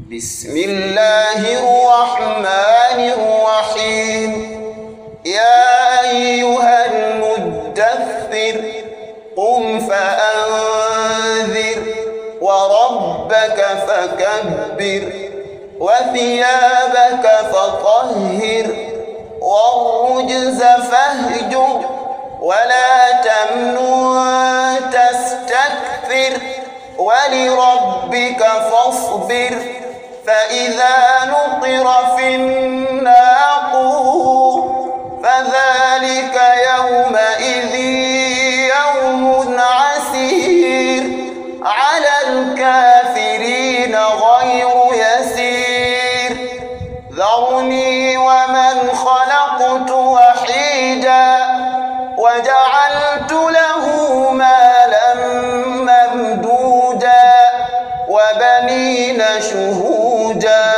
بسم الله الرحمن الرحيم. يا أيها المدثر قم فأنذر وربك فكبر وثيابك فطهر والرجز فاهجر ولا تمنن تستكثر ولربك فاصبر فإذا نقر في الناقور فذلك يومئذ يوم عسير على الكافرين غير يسير. ذرني ومن خلقت وحيدا وجعلت له مالا ممدودا وبنين شهودا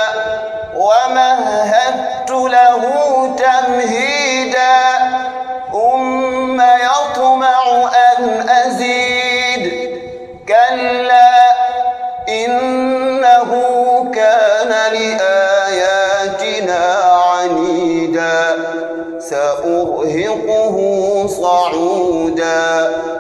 ومهدت له تمهيدا ثم يطمع أن أزيد كلا إنه كان لآياتنا عنيدا سأرهقه صعودا.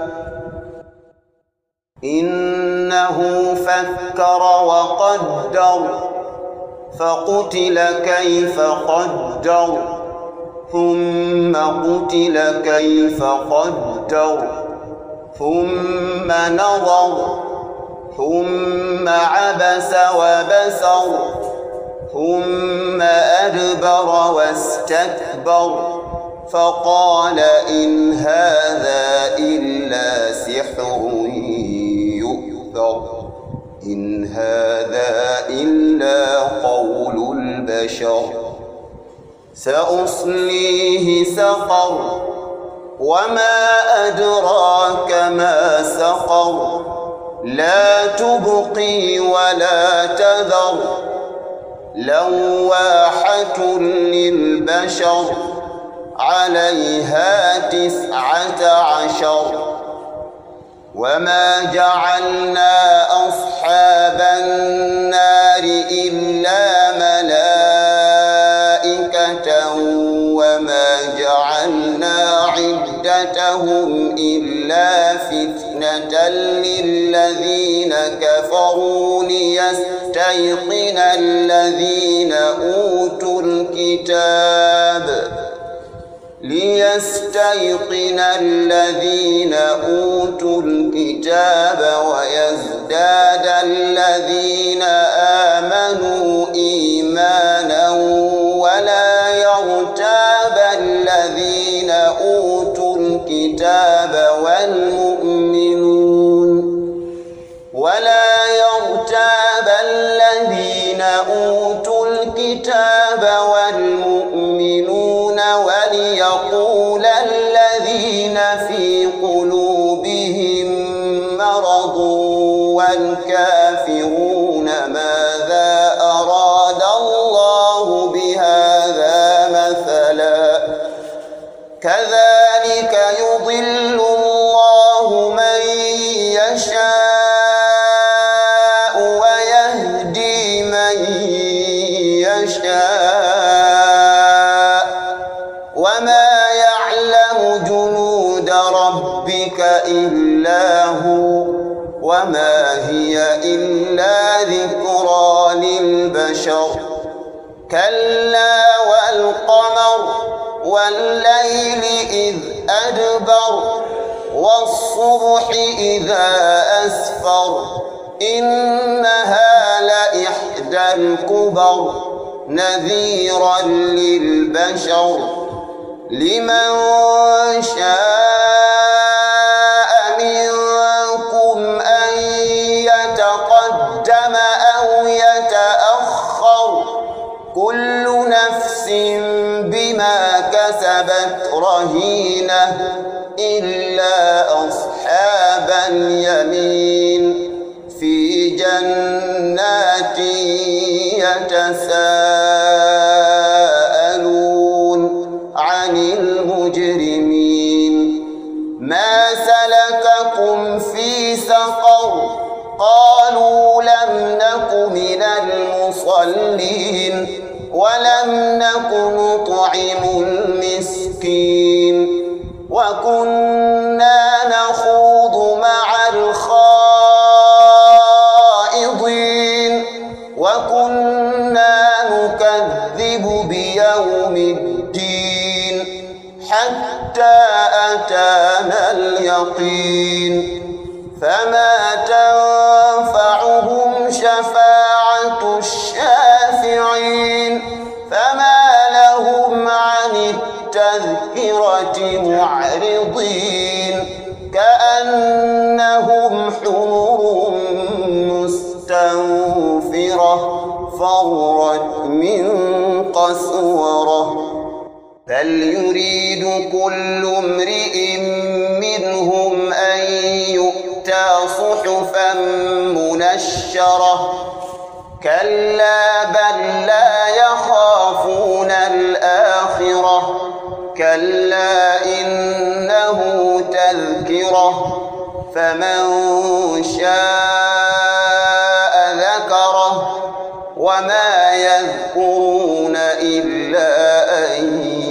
إنه فكر وقدر فقتل كيف قدر ثم قتل كيف قدر ثم نظر ثم عبس وبسر ثم أدبر واستكبر فقال إن هذا إلا سحر يؤثر إن هذا إلا قول البشر سأصليه سقر وما أدراك ما سقر لا تبقي ولا تذر لواحة للبشر عليها 19 وما جعلنا أصحاب النار إلا ملائكة وما جعلنا عدتهم إلا فتنة للذين كفروا ليستيقن الذين أوتوا الكتاب ويزداد الذين آمنوا إيمانا ولا يرتاب الذين أوتوا الكتاب والمؤمنون وليقول الذين في قلوبهم مرض والكافرون ماذا أراد الله بهذا مثلا كذلك يضل الله من يشاء ويهدي من يشاء وما يعلم جنود ربك إلا هو وما هي إلا ذكرى للبشر كلا والقمر والليل إذ أدبر والصبح إذا أسفر إنها لإحدى الكبر نذيرا للبشر لمن شاء منكم أن يتقدم أو يتأخر كل نفس بما كسبت رهينة إلا أصحاب اليمين في جنات يتساءلون عن المجرمين ما سلككم في سقر قالوا لم نك من المصلين المصلين ولم نك نطعم المسكين وكنا نخوض مع الخائضين وكنا نكذب بيوم الدين حتى أتانا اليقين فما تنفعهم شفاعة الشافعين فما لهم عن التذكرة معرضين كأنهم حمر مستنفرة فرت من قسورة بل يريد كل امرئ منهم أن يؤتى صحفا منشرة كلا بل لا يخافون الآخرة كلا إنه تذكرة فمن شاء ذكره وما يذكرون إلا أن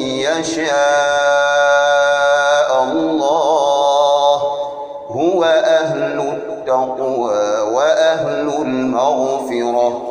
يشاء الله هو أهل التقوى وأهل المغفرة